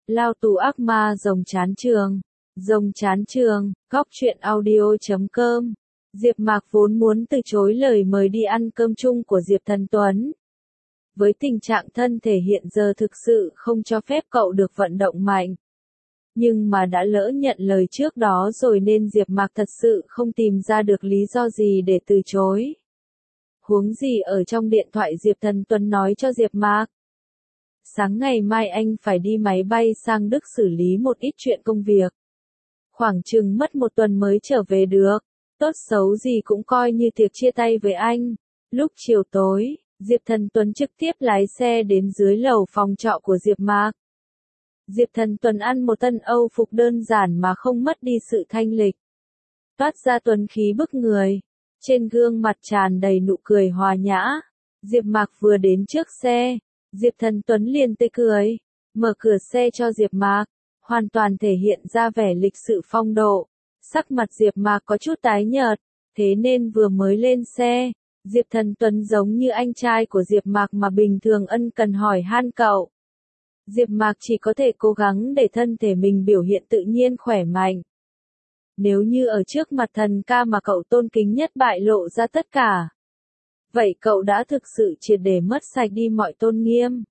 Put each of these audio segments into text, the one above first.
Lao tù ác ma rồng chán trường. Rồng chán trường, góc truyện audio.com. Diệp Mạc vốn muốn từ chối lời mời đi ăn cơm chung của Diệp Thần Tuấn. Với tình trạng thân thể hiện giờ thực sự không cho phép cậu được vận động mạnh. Nhưng mà đã lỡ nhận lời trước đó rồi nên Diệp Mạc thật sự không tìm ra được lý do gì để từ chối. Huống gì ở trong điện thoại Diệp Thần Tuấn nói cho Diệp Mạc. Sáng ngày mai anh phải đi máy bay sang Đức xử lý một ít chuyện công việc. Khoảng chừng mất một tuần mới trở về được. Tốt xấu gì cũng coi như tiệc chia tay với anh. Lúc chiều tối, Diệp Thần Tuấn trực tiếp lái xe đến dưới lầu phòng trọ của Diệp Mạc. Diệp Thần Tuấn ăn một thân Âu phục đơn giản mà không mất đi sự thanh lịch. Toát ra tuấn khí bức người. Trên gương mặt tràn đầy nụ cười hòa nhã. Diệp Mạc vừa đến trước xe. Diệp Thần Tuấn liền tươi cười. Mở cửa xe cho Diệp Mạc. Hoàn toàn thể hiện ra vẻ lịch sự phong độ. Sắc mặt Diệp Mạc có chút tái nhợt. Thế nên vừa mới lên xe. Diệp Thần Tuấn giống như anh trai của Diệp Mạc mà bình thường ân cần hỏi han cậu. Diệp Mạc chỉ có thể cố gắng để thân thể mình biểu hiện tự nhiên khỏe mạnh. Nếu như ở trước mặt thần ca mà cậu tôn kính nhất bại lộ ra tất cả. Vậy cậu đã thực sự triệt để mất sạch đi mọi tôn nghiêm.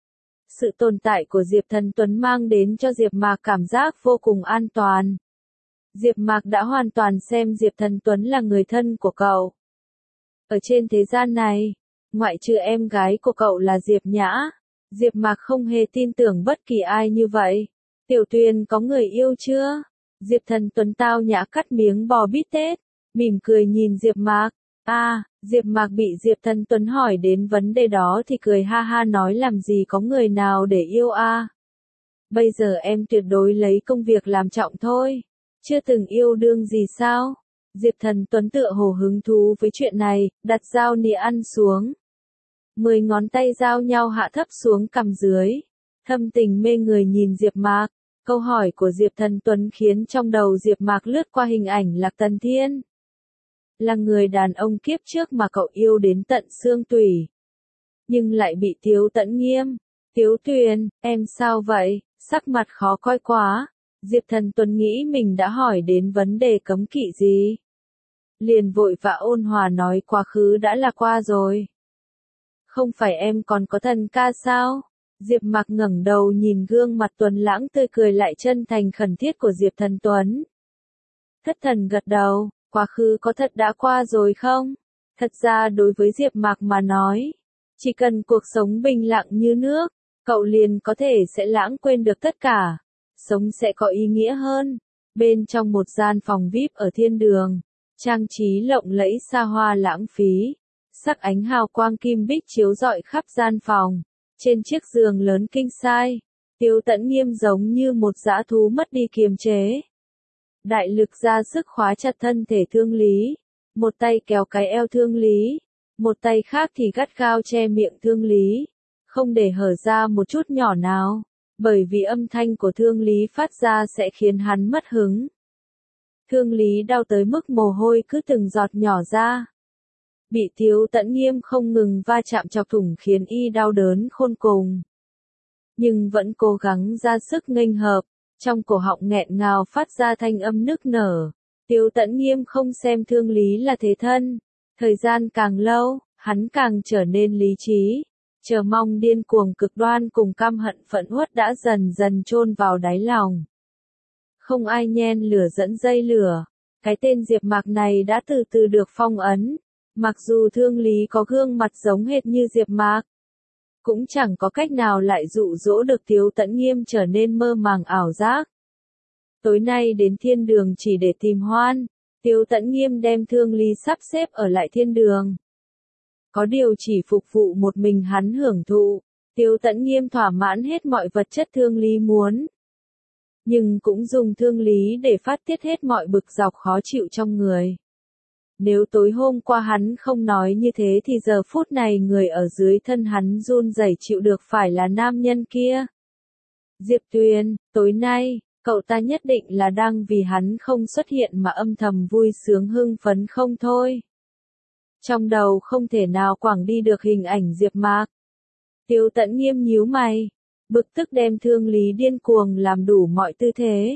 Sự tồn tại của Diệp Thần Tuấn mang đến cho Diệp Mạc cảm giác vô cùng an toàn. Diệp Mạc đã hoàn toàn xem Diệp Thần Tuấn là người thân của cậu. Ở trên thế gian này, ngoại trừ em gái của cậu là Diệp Nhã, Diệp Mạc không hề tin tưởng bất kỳ ai như vậy. Tiểu Tuyền có người yêu chưa? Diệp Thần Tuấn tao nhã cắt miếng bò bít tết, mỉm cười nhìn Diệp Mạc. Diệp Mạc bị Diệp Thần Tuấn hỏi đến vấn đề đó thì cười ha ha nói làm gì có người nào để yêu Bây giờ em tuyệt đối lấy công việc làm trọng thôi. Chưa từng yêu đương gì sao? Diệp Thần Tuấn tựa hồ hứng thú với chuyện này, đặt dao nĩa ăn xuống. 10 ngón tay giao nhau hạ thấp xuống cằm dưới. Thâm tình mê người nhìn Diệp Mạc. Câu hỏi của Diệp Thần Tuấn khiến trong đầu Diệp Mạc lướt qua hình ảnh Lạc Tần Thiên. Là người đàn ông kiếp trước mà cậu yêu đến tận xương tủy. Nhưng lại bị Tiếu Tẫn Nghiêm. Tiếu Tuyền, em sao vậy? Sắc mặt khó coi quá. Diệp Thần Tuấn nghĩ mình đã hỏi đến vấn đề cấm kỵ gì. Liền vội vã ôn hòa nói quá khứ đã là qua rồi. Không phải em còn có thần ca sao? Diệp Mạc ngẩng đầu nhìn gương mặt tuấn lãng tươi cười lại chân thành khẩn thiết của Diệp Thần Tuấn. Thất thần gật đầu, quá khứ có thật đã qua rồi không? Thật ra đối với Diệp Mạc mà nói, chỉ cần cuộc sống bình lặng như nước, cậu liền có thể sẽ lãng quên được tất cả. Sống sẽ có ý nghĩa hơn. Bên trong một gian phòng VIP ở thiên đường, trang trí lộng lẫy xa hoa lãng phí, sắc ánh hào quang kim bích chiếu rọi khắp gian phòng. Trên chiếc giường lớn king size, Tiếu Tẫn Nghiêm giống như một dã thú mất đi kiềm chế. Đại lực ra sức khóa chặt thân thể Thương Lý, một tay kéo cái eo Thương Lý, một tay khác thì gắt gao che miệng Thương Lý, không để hở ra một chút nhỏ nào, bởi vì âm thanh của Thương Lý phát ra sẽ khiến hắn mất hứng. Thương Lý đau tới mức mồ hôi cứ từng giọt nhỏ ra. Bị Tiếu Tẫn Nghiêm không ngừng va chạm chọc thủng khiến y đau đớn khôn cùng. Nhưng vẫn cố gắng ra sức nghênh hợp, trong cổ họng nghẹn ngào phát ra thanh âm nức nở. Tiếu Tẫn Nghiêm không xem Thương Lý là thế thân. Thời gian càng lâu, hắn càng trở nên lý trí. Chờ mong điên cuồng cực đoan cùng căm hận phẫn uất đã dần dần chôn vào đáy lòng. Không ai nhen lửa dẫn dây lửa. Cái tên Diệp Mạc này đã từ từ được phong ấn. Mặc dù Thương Lý có gương mặt giống hệt như Diệp Mạc, cũng chẳng có cách nào lại dụ dỗ được Tiếu Tẫn Nghiêm trở nên mơ màng ảo giác. Tối nay đến thiên đường chỉ để tìm hoan, Tiếu Tẫn Nghiêm đem Thương Lý sắp xếp ở lại thiên đường. Có điều chỉ phục vụ một mình hắn hưởng thụ, Tiếu Tẫn Nghiêm thỏa mãn hết mọi vật chất Thương Lý muốn. Nhưng cũng dùng Thương Lý để phát tiết hết mọi bực dọc khó chịu trong người. Nếu tối hôm qua hắn không nói như thế thì giờ phút này người ở dưới thân hắn run rẩy chịu được phải là nam nhân kia. Diệp Tuyền, tối nay, cậu ta nhất định là đang vì hắn không xuất hiện mà âm thầm vui sướng hưng phấn không thôi. Trong đầu không thể nào quẳng đi được hình ảnh Diệp Mạc. Tiếu Tẫn Nghiêm nhíu mày. Bực tức đem Thương Lý điên cuồng làm đủ mọi tư thế.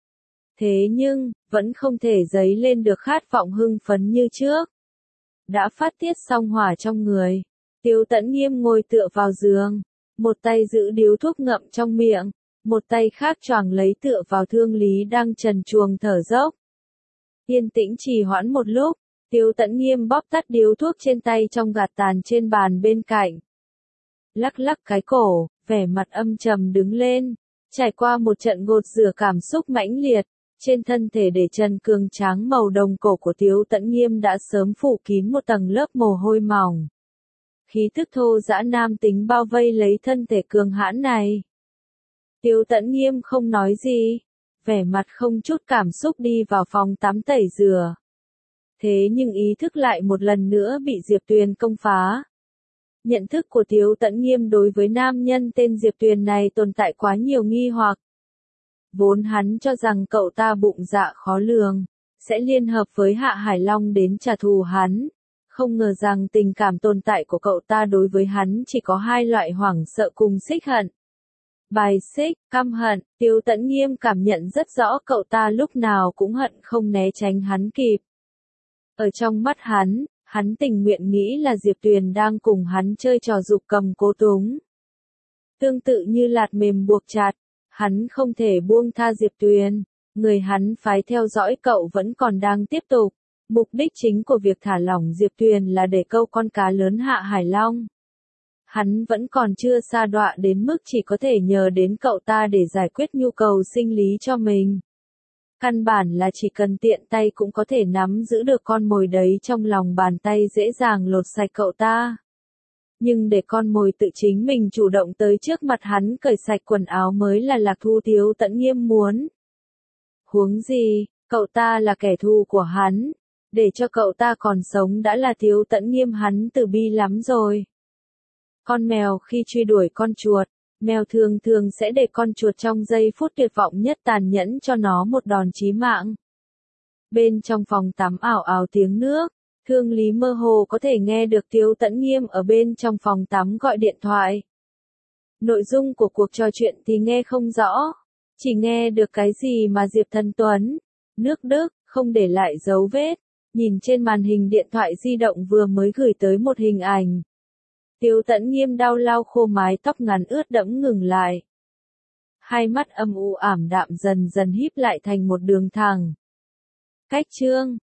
Thế nhưng, vẫn không thể dấy lên được khát vọng hưng phấn như trước. Đã phát tiết xong hỏa trong người, Tiếu Tẫn Nghiêm ngồi tựa vào giường, một tay giữ điếu thuốc ngậm trong miệng, một tay khác choàng lấy tựa vào Thương Lý đang trần truồng thở dốc. Yên tĩnh trì hoãn một lúc, Tiếu Tẫn Nghiêm bóp tắt điếu thuốc trên tay trong gạt tàn trên bàn bên cạnh. Lắc lắc cái cổ, vẻ mặt âm trầm đứng lên, trải qua một trận gột rửa cảm xúc mãnh liệt, trên thân thể để trần cường tráng màu đồng cổ của Tiếu Tẫn Nghiêm đã sớm phủ kín một tầng lớp mồ hôi mỏng. Khí thức thô dã nam tính bao vây lấy thân thể cường hãn này. Tiếu Tẫn Nghiêm không nói gì, vẻ mặt không chút cảm xúc đi vào phòng tắm tẩy rửa. Thế nhưng ý thức lại một lần nữa bị Diệp Tuyền công phá. Nhận thức của Tiếu Tẫn Nghiêm đối với nam nhân tên Diệp Tuyền này tồn tại quá nhiều nghi hoặc. Vốn hắn cho rằng cậu ta bụng dạ khó lường, sẽ liên hợp với Hạ Hải Long đến trả thù hắn. Không ngờ rằng tình cảm tồn tại của cậu ta đối với hắn chỉ có hai loại hoảng sợ cùng xích hận. Bài xích, căm hận, Tiếu Tẫn Nghiêm cảm nhận rất rõ cậu ta lúc nào cũng hận không né tránh hắn kịp. Ở trong mắt hắn tình nguyện nghĩ là Diệp Tuyền đang cùng hắn chơi trò giục cầm cố túng. Tương tự như lạt mềm buộc chặt, hắn không thể buông tha Diệp Tuyền, người hắn phái theo dõi cậu vẫn còn đang tiếp tục. Mục đích chính của việc thả lỏng Diệp Tuyền là để câu con cá lớn Hạ Hải Long. Hắn vẫn còn chưa sa đọa đến mức chỉ có thể nhờ đến cậu ta để giải quyết nhu cầu sinh lý cho mình. Căn bản là chỉ cần tiện tay cũng có thể nắm giữ được con mồi đấy trong lòng bàn tay dễ dàng lột sạch cậu ta. Nhưng để con mồi tự chính mình chủ động tới trước mặt hắn cởi sạch quần áo mới là Lạc Thu Tiếu Tẫn Nghiêm muốn. Huống gì, cậu ta là kẻ thù của hắn. Để cho cậu ta còn sống đã là Tiếu Tẫn Nghiêm hắn từ bi lắm rồi. Con mèo khi truy đuổi con chuột, mèo thường thường sẽ để con chuột trong giây phút tuyệt vọng nhất tàn nhẫn cho nó một đòn chí mạng. Bên trong phòng tắm ảo ảo tiếng nước, Thương Lý mơ hồ có thể nghe được Tiếu Tẫn Nghiêm ở bên trong phòng tắm gọi điện thoại. Nội dung của cuộc trò chuyện thì nghe không rõ, chỉ nghe được cái gì mà Diệp Thần Tuấn, nước Đức, không để lại dấu vết, nhìn trên màn hình điện thoại di động vừa mới gửi tới một hình ảnh. Tiếu Tẫn Nghiêm đau lau khô mái tóc ngắn ướt đẫm ngừng lại. Hai mắt âm u ảm đạm dần dần híp lại thành một đường thẳng. Cách chương